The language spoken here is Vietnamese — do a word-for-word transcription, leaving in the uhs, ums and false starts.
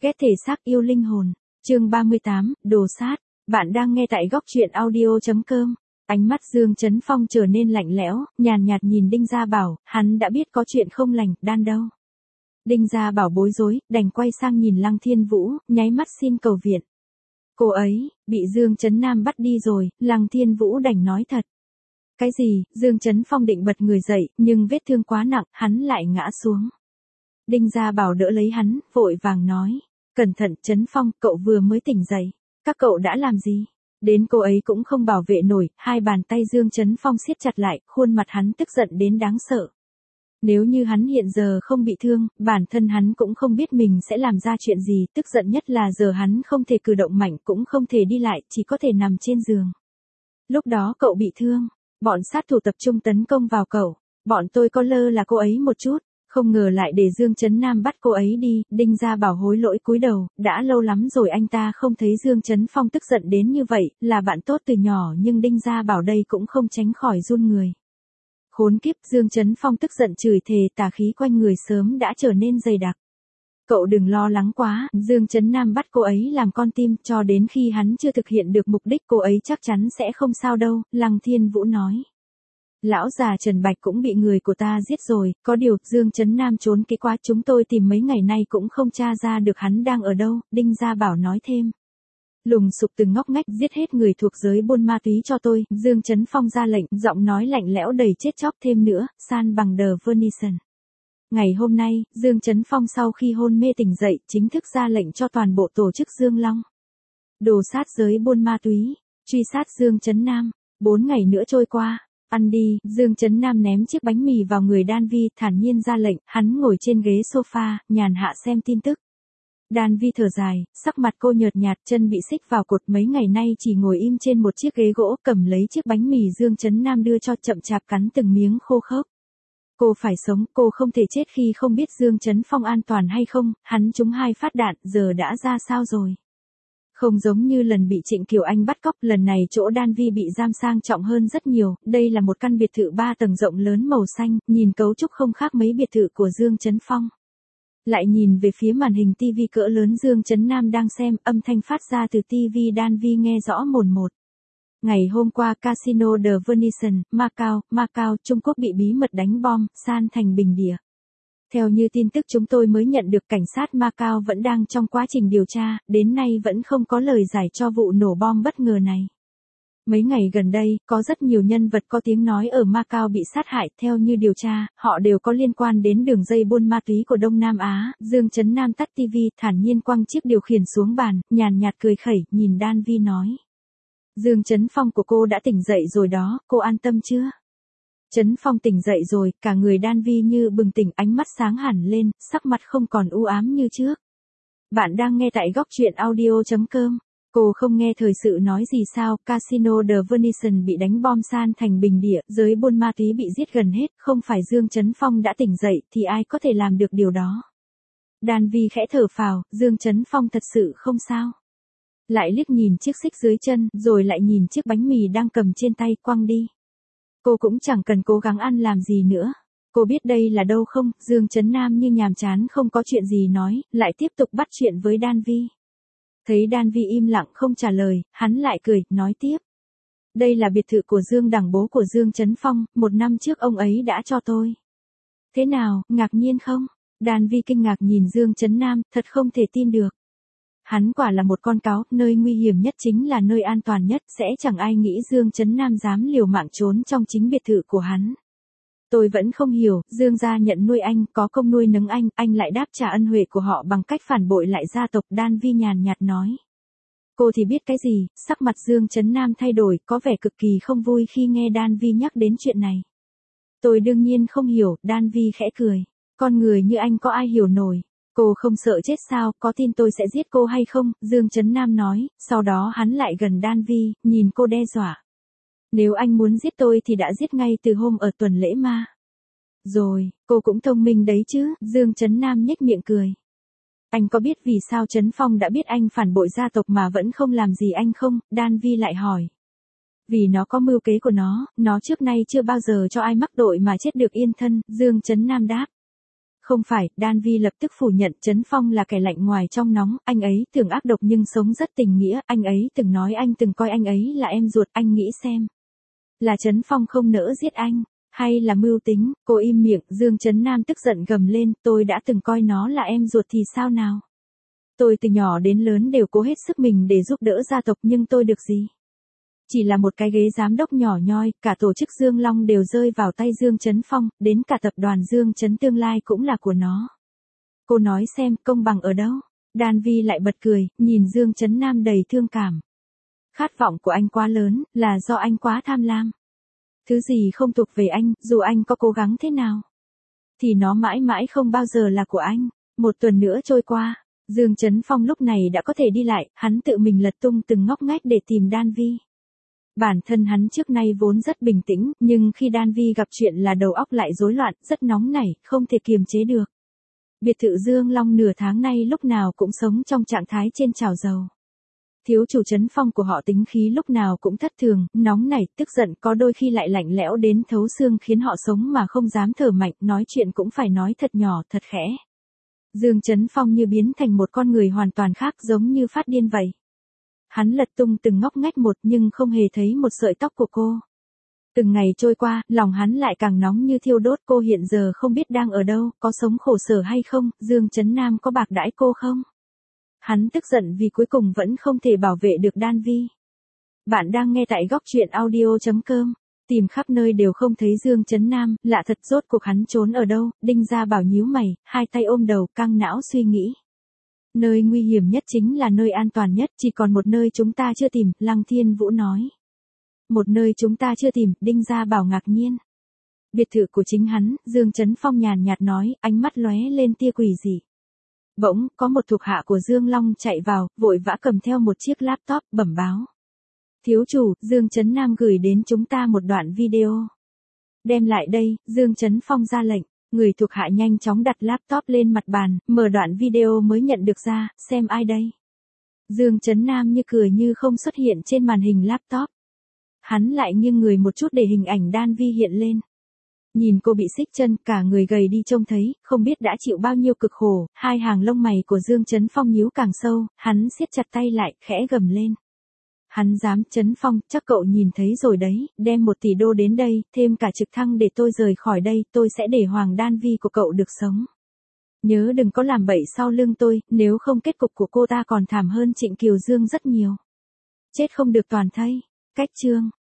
Ghét thể xác yêu linh hồn. Chương ba mươi tám, đồ sát. Bạn đang nghe tại góc truyện audio chấm com. Ánh mắt Dương Chấn Phong trở nên lạnh lẽo, nhàn nhạt nhìn Đinh Gia Bảo, hắn đã biết có chuyện không lành, đan đâu. Đinh Gia Bảo bối rối, đành quay sang nhìn Lăng Thiên Vũ, nháy mắt xin cầu viện. Cô ấy, bị Dương Chấn Nam bắt đi rồi, Lăng Thiên Vũ đành nói thật. Cái gì? Dương Chấn Phong định bật người dậy, nhưng vết thương quá nặng, hắn lại ngã xuống. Đinh Gia Bảo đỡ lấy hắn, vội vàng nói. Cẩn thận, Chấn Phong, cậu vừa mới tỉnh dậy. Các cậu đã làm gì? Đến cô ấy cũng không bảo vệ nổi, hai bàn tay Dương Chấn Phong siết chặt lại, khuôn mặt hắn tức giận đến đáng sợ. Nếu như hắn hiện giờ không bị thương, bản thân hắn cũng không biết mình sẽ làm ra chuyện gì, tức giận nhất là giờ hắn không thể cử động mạnh cũng không thể đi lại, chỉ có thể nằm trên giường. Lúc đó cậu bị thương, bọn sát thủ tập trung tấn công vào cậu, bọn tôi có lơ là cô ấy một chút. Không ngờ lại để Dương Chấn Nam bắt cô ấy đi, Đinh Gia Bảo hối lỗi cúi đầu, đã lâu lắm rồi anh ta không thấy Dương Chấn Phong tức giận đến như vậy, là bạn tốt từ nhỏ nhưng Đinh Gia Bảo đây cũng không tránh khỏi run người. Khốn kiếp, Dương Chấn Phong tức giận chửi thề, tà khí quanh người sớm đã trở nên dày đặc. Cậu đừng lo lắng quá, Dương Chấn Nam bắt cô ấy làm con tim, cho đến khi hắn chưa thực hiện được mục đích cô ấy chắc chắn sẽ không sao đâu, Lăng Thiên Vũ nói. Lão già Trần Bạch cũng bị người của ta giết rồi, có điều, Dương Chấn Nam trốn kỹ quá, chúng tôi tìm mấy ngày nay cũng không tra ra được hắn đang ở đâu, Đinh Gia Bảo nói thêm. Lùng sục từng ngóc ngách giết hết người thuộc giới buôn ma túy cho tôi, Dương Chấn Phong ra lệnh, giọng nói lạnh lẽo đầy chết chóc thêm nữa, san bằng The Vernison. Ngày hôm nay, Dương Chấn Phong sau khi hôn mê tỉnh dậy, chính thức ra lệnh cho toàn bộ tổ chức Dương Long. Đồ sát giới buôn ma túy, truy sát Dương Chấn Nam, bốn ngày nữa trôi qua. Ăn đi, Dương Chấn Nam ném chiếc bánh mì vào người Đan Vi, thản nhiên ra lệnh, hắn ngồi trên ghế sofa, nhàn hạ xem tin tức. Đan Vi thở dài, sắc mặt cô nhợt nhạt, chân bị xích vào cột, mấy ngày nay chỉ ngồi im trên một chiếc ghế gỗ, cầm lấy chiếc bánh mì Dương Chấn Nam đưa cho, chậm chạp cắn từng miếng khô khốc. Cô phải sống, cô không thể chết khi không biết Dương Chấn Phong an toàn hay không, hắn trúng hai phát đạn, giờ đã ra sao rồi. Không giống như lần bị Trịnh Kiều Anh bắt cóc, lần này chỗ Đan Vi bị giam sang trọng hơn rất nhiều, đây là một căn biệt thự ba tầng rộng lớn màu xanh, nhìn cấu trúc không khác mấy biệt thự của Dương Chấn Phong. Lại nhìn về phía màn hình tivi cỡ lớn Dương Chấn Nam đang xem, âm thanh phát ra từ tivi Đan Vi nghe rõ mồn một. Ngày hôm qua Casino The Vernison, Macau, Macau, Trung Quốc bị bí mật đánh bom, san thành bình địa. Theo như tin tức chúng tôi mới nhận được, cảnh sát Macau vẫn đang trong quá trình điều tra, đến nay vẫn không có lời giải cho vụ nổ bom bất ngờ này. Mấy ngày gần đây, có rất nhiều nhân vật có tiếng nói ở Macau bị sát hại, theo như điều tra, họ đều có liên quan đến đường dây buôn ma túy của Đông Nam Á. Dương Chấn Nam tắt tivi, thản nhiên quăng chiếc điều khiển xuống bàn, nhàn nhạt cười khẩy, nhìn Đan Vi nói. Dương Chấn Phong của cô đã tỉnh dậy rồi đó, cô an tâm chưa? Chấn Phong tỉnh dậy rồi, cả người Đan Vi như bừng tỉnh, ánh mắt sáng hẳn lên, sắc mặt không còn u ám như trước. Bạn đang nghe tại góc truyện audio chấm com. Cô không nghe thời sự nói gì sao, Casino The Vernison bị đánh bom san thành bình địa, giới buôn ma túy bị giết gần hết, không phải Dương Chấn Phong đã tỉnh dậy thì ai có thể làm được điều đó. Đan Vi khẽ thở phào, Dương Chấn Phong thật sự không sao. Lại liếc nhìn chiếc xích dưới chân, rồi lại nhìn chiếc bánh mì đang cầm trên tay, quăng đi. Cô cũng chẳng cần cố gắng ăn làm gì nữa. Cô biết đây là đâu không? Dương Chấn Nam như nhàm chán không có chuyện gì nói, lại tiếp tục bắt chuyện với Đan Vi. Thấy Đan Vi im lặng không trả lời, hắn lại cười, nói tiếp. Đây là biệt thự của Dương Đằng, bố của Dương Chấn Phong, một năm trước ông ấy đã cho tôi. Thế nào, ngạc nhiên không? Đan Vi kinh ngạc nhìn Dương Chấn Nam, thật không thể tin được. Hắn quả là một con cáo, nơi nguy hiểm nhất chính là nơi an toàn nhất, sẽ chẳng ai nghĩ Dương Chấn Nam dám liều mạng trốn trong chính biệt thự của hắn. Tôi vẫn không hiểu, Dương gia nhận nuôi anh, có công nuôi nấng anh, anh lại đáp trả ân huệ của họ bằng cách phản bội lại gia tộc, Đan Vi nhàn nhạt nói. Cô thì biết cái gì? Sắc mặt Dương Chấn Nam thay đổi, có vẻ cực kỳ không vui khi nghe Đan Vi nhắc đến chuyện này. Tôi đương nhiên không hiểu, Đan Vi khẽ cười. Con người như anh có ai hiểu nổi. Cô không sợ chết sao, có tin tôi sẽ giết cô hay không? Dương Chấn Nam nói, sau đó hắn lại gần Đan Vi, nhìn cô đe dọa. Nếu anh muốn giết tôi thì đã giết ngay từ hôm ở tuần lễ ma. Rồi, cô cũng thông minh đấy chứ, Dương Chấn Nam nhếch miệng cười. Anh có biết vì sao Chấn Phong đã biết anh phản bội gia tộc mà vẫn không làm gì anh không? Đan Vi lại hỏi. Vì nó có mưu kế của nó, nó trước nay chưa bao giờ cho ai mắc tội mà chết được yên thân, Dương Chấn Nam đáp. Không phải, Đan Vi lập tức phủ nhận Trấn Phong là kẻ lạnh ngoài trong nóng, anh ấy tưởng ác độc nhưng sống rất tình nghĩa, anh ấy từng nói anh từng coi anh ấy là em ruột, anh nghĩ xem. Là Trấn Phong không nỡ giết anh, hay là mưu tính, cô im miệng, Dương Trấn Nam tức giận gầm lên, tôi đã từng coi nó là em ruột thì sao nào. Tôi từ nhỏ đến lớn đều cố hết sức mình để giúp đỡ gia tộc nhưng tôi được gì. Chỉ là một cái ghế giám đốc nhỏ nhoi, cả tổ chức Dương Long đều rơi vào tay Dương Trấn Phong, đến cả tập đoàn Dương Trấn tương lai cũng là của nó. Cô nói xem, công bằng ở đâu? Đan Vi lại bật cười, nhìn Dương Trấn Nam đầy thương cảm. Khát vọng của anh quá lớn, là do anh quá tham lam. Thứ gì không thuộc về anh, dù anh có cố gắng thế nào, thì nó mãi mãi không bao giờ là của anh. Một tuần nữa trôi qua, Dương Trấn Phong lúc này đã có thể đi lại, hắn tự mình lật tung từng ngóc ngách để tìm Đan Vi. Bản thân hắn trước nay vốn rất bình tĩnh, nhưng khi Đan Vi gặp chuyện là đầu óc lại rối loạn, rất nóng nảy, không thể kiềm chế được. Biệt thự Dương Long nửa tháng nay lúc nào cũng sống trong trạng thái trên chảo dầu. Thiếu chủ Trấn Phong của họ tính khí lúc nào cũng thất thường, nóng nảy, tức giận, có đôi khi lại lạnh lẽo đến thấu xương khiến họ sống mà không dám thở mạnh, nói chuyện cũng phải nói thật nhỏ, thật khẽ. Dương Trấn Phong như biến thành một con người hoàn toàn khác, giống như phát điên vậy. Hắn lật tung từng ngóc ngách một nhưng không hề thấy một sợi tóc của cô. Từng ngày trôi qua, lòng hắn lại càng nóng như thiêu đốt, cô hiện giờ không biết đang ở đâu, có sống khổ sở hay không, Dương Trấn Nam có bạc đãi cô không? Hắn tức giận vì cuối cùng vẫn không thể bảo vệ được Đan Vi. Bạn đang nghe tại góc truyện audio chấm com. Tìm khắp nơi đều không thấy Dương Trấn Nam, lạ thật, rốt cuộc hắn trốn ở đâu? Đinh Gia Bảo nhíu mày, hai tay ôm đầu, căng não suy nghĩ. Nơi nguy hiểm nhất chính là nơi an toàn nhất, chỉ còn một nơi chúng ta chưa tìm, Lăng Thiên Vũ nói. Một nơi chúng ta chưa tìm, Đinh Gia Bảo ngạc nhiên. Biệt thự của chính hắn, Dương Trấn Phong nhàn nhạt nói, ánh mắt lóe lên tia quỷ dị. Bỗng, có một thuộc hạ của Dương Long chạy vào, vội vã cầm theo một chiếc laptop, bẩm báo. Thiếu chủ, Dương Trấn Nam gửi đến chúng ta một đoạn video. Đem lại đây, Dương Trấn Phong ra lệnh. Người thuộc hạ nhanh chóng đặt laptop lên mặt bàn, mở đoạn video mới nhận được ra, xem ai đây. Dương Trấn Nam như cười như không xuất hiện trên màn hình laptop. Hắn lại nghiêng người một chút để hình ảnh Đan Vi hiện lên. Nhìn cô bị xích chân, cả người gầy đi trông thấy, không biết đã chịu bao nhiêu cực khổ, hai hàng lông mày của Dương Trấn Phong nhíu càng sâu, hắn siết chặt tay lại, khẽ gầm lên. Hắn dám, Trấn Phong, chắc cậu nhìn thấy rồi đấy, đem một tỷ đô đến đây, thêm cả trực thăng để tôi rời khỏi đây, tôi sẽ để Hoàng Đan Vi của cậu được sống. Nhớ đừng có làm bậy sau lưng tôi, nếu không kết cục của cô ta còn thảm hơn Trịnh Kiều Dương rất nhiều. Chết không được toàn thây. Cách chương.